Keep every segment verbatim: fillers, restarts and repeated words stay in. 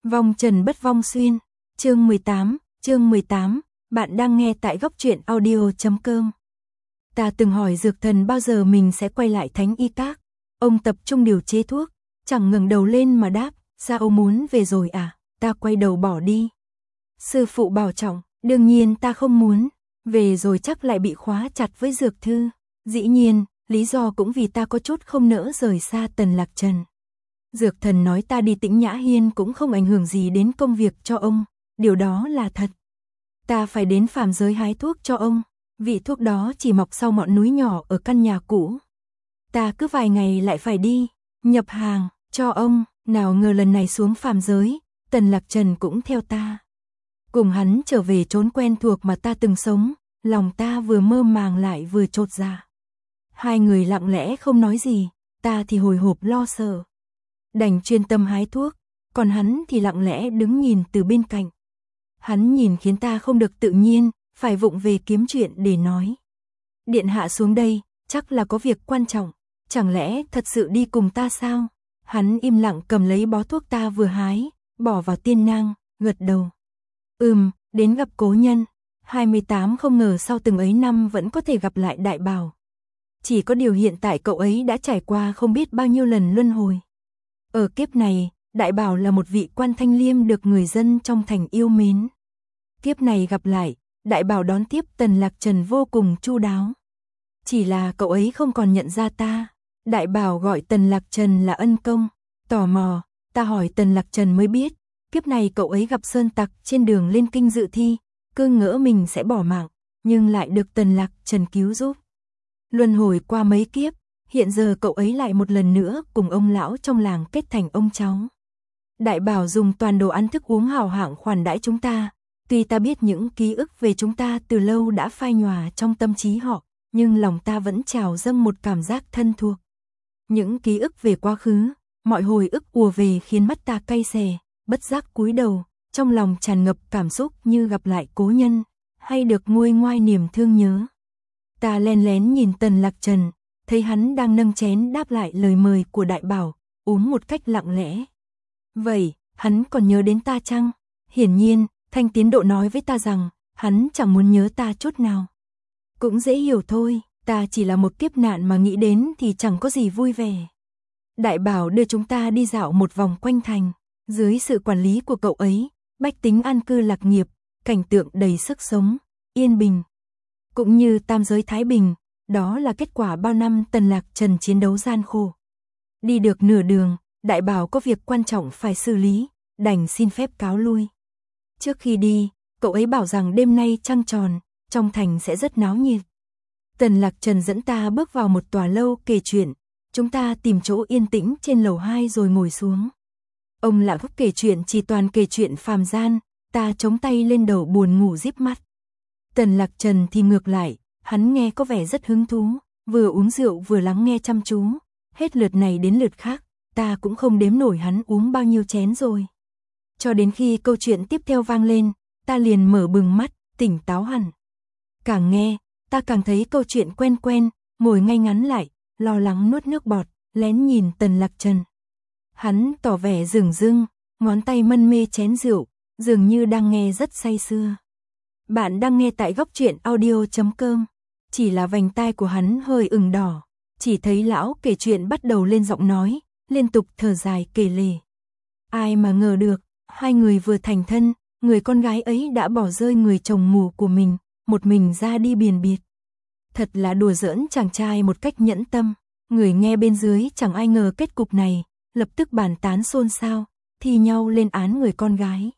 Vong trần bất vong xuyên, chương mười tám, chương mười tám, bạn đang nghe tại góc truyện audio chấm com. Ta từng hỏi Dược Thần bao giờ mình sẽ quay lại Thánh Y Các. Ông tập trung điều chế thuốc, chẳng ngẩng đầu lên mà đáp, sao ông muốn về rồi à? Ta quay đầu bỏ đi. Sư phụ bảo trọng, đương nhiên ta không muốn, về rồi chắc lại bị khóa chặt với Dược Thư. Dĩ nhiên, lý do cũng vì ta có chút không nỡ rời xa Tần Lạc Trần. Dược Thần nói ta đi Tĩnh Nhã Hiên cũng không ảnh hưởng gì đến công việc cho ông, điều đó là thật. Ta phải đến phàm giới hái thuốc cho ông, vị thuốc đó chỉ mọc sau ngọn núi nhỏ ở căn nhà cũ. Ta cứ vài ngày lại phải đi, nhập hàng, cho ông, nào ngờ lần này xuống phàm giới, Tần Lạc Trần cũng theo ta. Cùng hắn trở về chốn quen thuộc mà ta từng sống, lòng ta vừa mơ màng lại vừa chột dạ. Hai người lặng lẽ không nói gì, ta thì hồi hộp lo sợ. Đành chuyên tâm hái thuốc, còn hắn thì lặng lẽ đứng nhìn từ bên cạnh. Hắn nhìn khiến ta không được tự nhiên, phải vụng về kiếm chuyện để nói. Điện hạ xuống đây, chắc là có việc quan trọng, chẳng lẽ thật sự đi cùng ta sao? Hắn im lặng cầm lấy bó thuốc ta vừa hái, bỏ vào tiên nang, gật đầu. Ừm, đến gặp cố nhân. hai mươi tám không ngờ sau từng ấy năm vẫn có thể gặp lại Đại Bảo. Chỉ có điều hiện tại cậu ấy đã trải qua không biết bao nhiêu lần luân hồi. Ở kiếp này, Đại Bảo là một vị quan thanh liêm được người dân trong thành yêu mến. Kiếp này gặp lại, Đại Bảo đón tiếp Tần Lạc Trần vô cùng chu đáo. Chỉ là cậu ấy không còn nhận ra ta. Đại Bảo gọi Tần Lạc Trần là ân công. Tò mò, ta hỏi Tần Lạc Trần mới biết, kiếp này cậu ấy gặp sơn tặc trên đường lên kinh dự thi, cứ ngỡ mình sẽ bỏ mạng, nhưng lại được Tần Lạc Trần cứu giúp. Luân hồi qua mấy kiếp, hiện giờ cậu ấy lại một lần nữa cùng ông lão trong làng kết thành ông cháu. Đại Bảo dùng toàn đồ ăn thức uống hào hạng khoản đãi chúng ta, tuy ta biết những ký ức về chúng ta từ lâu đã phai nhòa trong tâm trí họ, nhưng lòng ta vẫn trào dâng một cảm giác thân thuộc. Những ký ức về quá khứ, mọi hồi ức ùa về khiến mắt ta cay xè, bất giác cúi đầu, trong lòng tràn ngập cảm xúc như gặp lại cố nhân, hay được nguôi ngoai niềm thương nhớ. Ta len lén nhìn Tần Lạc Trần, thấy hắn đang nâng chén đáp lại lời mời của Đại Bảo, uống một cách lặng lẽ. Vậy, hắn còn nhớ đến ta chăng? Hiển nhiên, Thanh Tiến Độ nói với ta rằng, hắn chẳng muốn nhớ ta chút nào. Cũng dễ hiểu thôi, ta chỉ là một kiếp nạn mà nghĩ đến thì chẳng có gì vui vẻ. Đại Bảo đưa chúng ta đi dạo một vòng quanh thành, dưới sự quản lý của cậu ấy, bách tính an cư lạc nghiệp, cảnh tượng đầy sức sống, yên bình. Cũng như tam giới thái bình, đó là kết quả bao năm Tần Lạc Trần chiến đấu gian khổ. Đi được nửa đường, Đại Bảo có việc quan trọng phải xử lý, đành xin phép cáo lui. Trước khi đi, cậu ấy bảo rằng đêm nay trăng tròn, trong thành sẽ rất náo nhiệt. Tần Lạc Trần dẫn ta bước vào một tòa lâu kể chuyện, chúng ta tìm chỗ yên tĩnh trên lầu hai rồi ngồi xuống. Ông Lạ Phúc kể chuyện chỉ toàn kể chuyện phàm gian, ta chống tay lên đầu buồn ngủ díp mắt. Tần Lạc Trần thì ngược lại, hắn nghe có vẻ rất hứng thú, vừa uống rượu vừa lắng nghe chăm chú, hết lượt này đến lượt khác, ta cũng không đếm nổi hắn uống bao nhiêu chén rồi. Cho đến khi câu chuyện tiếp theo vang lên, ta liền mở bừng mắt, tỉnh táo hẳn. Càng nghe, ta càng thấy câu chuyện quen quen, ngồi ngay ngắn lại, lo lắng nuốt nước bọt, lén nhìn Tần Lạc Trần. Hắn tỏ vẻ dửng dưng, ngón tay mân mê chén rượu, dường như đang nghe rất say sưa. Bạn đang nghe tại góc truyện audio chấm com. Chỉ là vành tai của hắn hơi ửng đỏ, chỉ thấy lão kể chuyện bắt đầu lên giọng nói, liên tục thở dài kể lể. Ai mà ngờ được, hai người vừa thành thân, người con gái ấy đã bỏ rơi người chồng mù của mình, một mình ra đi biền biệt. Thật là đùa giỡn chàng trai một cách nhẫn tâm, người nghe bên dưới chẳng ai ngờ kết cục này, lập tức bàn tán xôn xao, thi nhau lên án người con gái.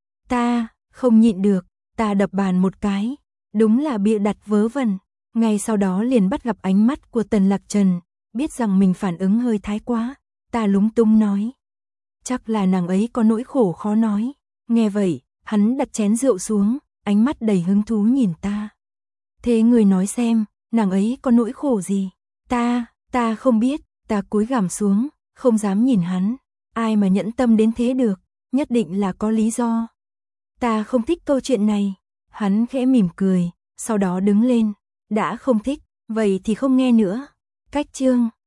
Ta, không nhịn được, ta đập bàn một cái, đúng là bịa đặt vớ vẩn. Ngay sau đó liền bắt gặp ánh mắt của Tần Lạc Trần, biết rằng mình phản ứng hơi thái quá, ta lúng túng nói. Chắc là nàng ấy có nỗi khổ khó nói. Nghe vậy, hắn đặt chén rượu xuống, ánh mắt đầy hứng thú nhìn ta. Thế người nói xem, nàng ấy có nỗi khổ gì? Ta, ta không biết, ta cúi gằm xuống, không dám nhìn hắn. Ai mà nhẫn tâm đến thế được, nhất định là có lý do. Ta không thích câu chuyện này. Hắn khẽ mỉm cười, sau đó đứng lên. Đã không thích, vậy thì không nghe nữa. Cách chương